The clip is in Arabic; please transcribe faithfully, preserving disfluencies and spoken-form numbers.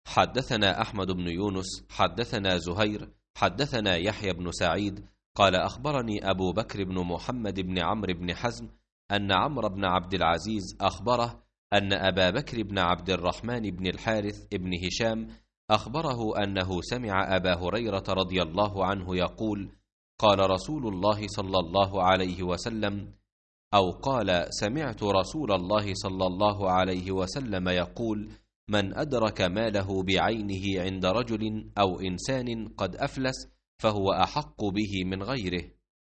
حدثنا أحمد بن يونس حدثنا زهير حدثنا يحيى بن سعيد قال أخبرني أبو بكر بن محمد بن عمرو بن حزم أن عمرو بن عبد العزيز أخبره أن أبا بكر بن عبد الرحمن بن الحارث بن هشام أخبره أنه سمع أبا هريرة رضي الله عنه يقول قال رسول الله صلى الله عليه وسلم أو قال سمعت رسول الله صلى الله عليه وسلم يقول من أدرك ماله بعينه عند رجل أو إنسان قد أفلس فهو أحق به من غيره.